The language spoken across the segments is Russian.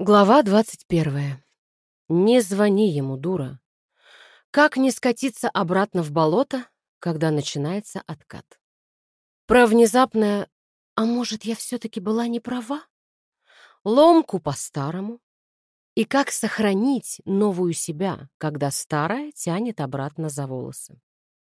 Глава 21. Не звони ему, дура. Как не скатиться обратно в болото, когда начинается откат? Про внезапное «а может, я все-таки была не права?» Ломку по-старому. И как сохранить новую себя, когда старая тянет обратно за волосы?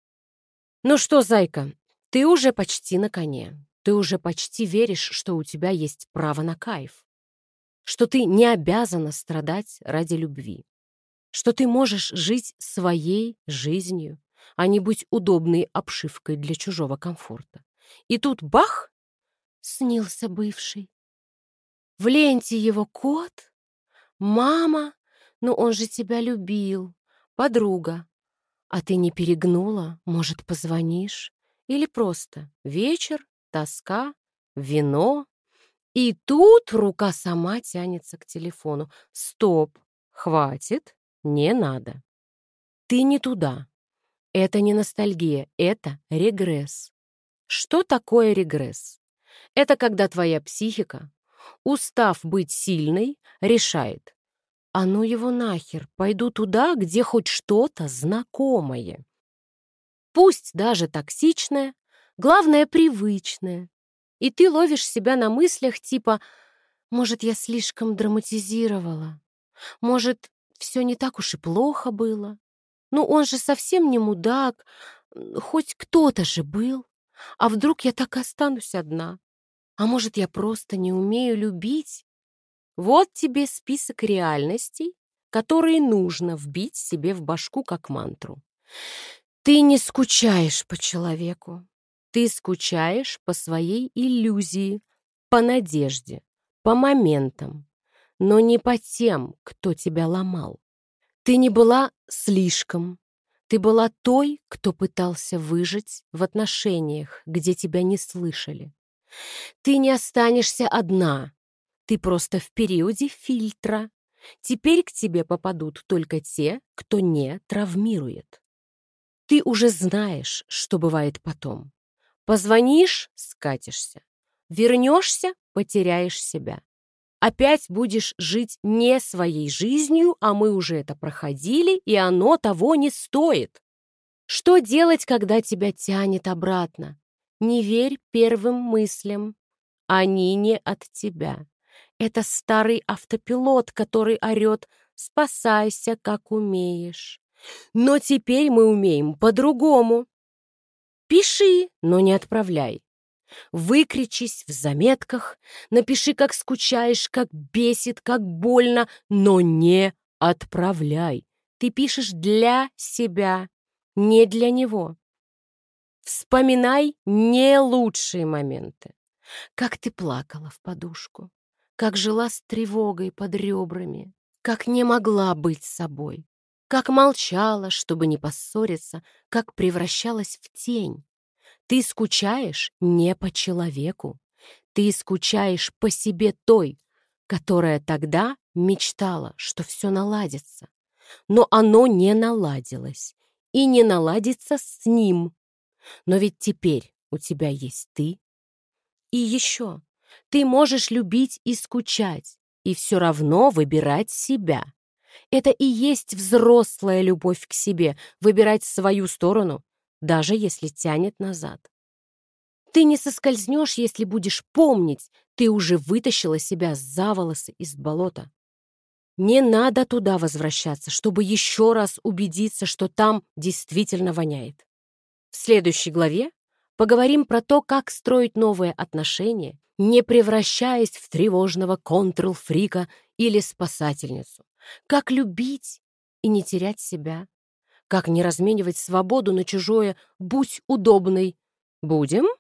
Ну что, зайка, ты уже почти на коне. Ты уже почти веришь, что у тебя есть право на кайф. Что ты не обязана страдать ради любви. Что ты можешь жить своей жизнью, а не быть удобной обшивкой для чужого комфорта. И тут бах! Снился бывший. В ленте его кот, мама, ну он же тебя любил, подруга. А ты не перегнула, может, позвонишь? Или просто вечер, тоска, вино. И тут рука сама тянется к телефону. Стоп, хватит, не надо. Ты не туда. Это не ностальгия, это регресс. Что такое регресс? Это когда твоя психика, устав быть сильной, решает: а ну его нахер, пойду туда, где хоть что-то знакомое. Пусть даже токсичное, главное привычное. И ты ловишь себя на мыслях типа: может, я слишком драматизировала? Может, все не так уж и плохо было? Ну, он же совсем не мудак, хоть кто-то же был. А вдруг я так и останусь одна? А может, я просто не умею любить? Вот тебе список реальностей, которые нужно вбить себе в башку как мантру. Ты не скучаешь по человеку. Ты скучаешь по своей иллюзии, по надежде, по моментам, но не по тем, кто тебя ломал. Ты не была слишком. Ты была той, кто пытался выжить в отношениях, где тебя не слышали. Ты не останешься одна. Ты просто в периоде фильтра. Теперь к тебе попадут только те, кто не травмирует. Ты уже знаешь, что бывает потом. Позвонишь — скатишься. Вернешься — потеряешь себя. Опять будешь жить не своей жизнью, а мы уже это проходили, и оно того не стоит. Что делать, когда тебя тянет обратно? Не верь первым мыслям. Они не от тебя. Это старый автопилот, который орет: «Спасайся, как умеешь». Но теперь мы умеем по-другому. Пиши, но не отправляй. Выкричись в заметках, напиши, как скучаешь, как бесит, как больно, но не отправляй. Ты пишешь для себя, не для него. Вспоминай не лучшие моменты. Как ты плакала в подушку, как жила с тревогой под ребрами, как не могла быть собой, как молчала, чтобы не поссориться, как превращалась в тень. Ты скучаешь не по человеку. Ты скучаешь по себе той, которая тогда мечтала, что все наладится. Но оно не наладилось. И не наладится с ним. Но ведь теперь у тебя есть ты. И еще, ты можешь любить и скучать, и все равно выбирать себя. Это и есть взрослая любовь к себе, выбирать свою сторону, даже если тянет назад. Ты не соскользнешь, если будешь помнить, ты уже вытащила себя за волосы из болота. Не надо туда возвращаться, чтобы еще раз убедиться, что там действительно воняет. В следующей главе поговорим про то, как строить новые отношения, не превращаясь в тревожного контрол-фрика или спасательницу. Как любить и не терять себя. Как не разменивать свободу на чужое «будь удобной». Будем?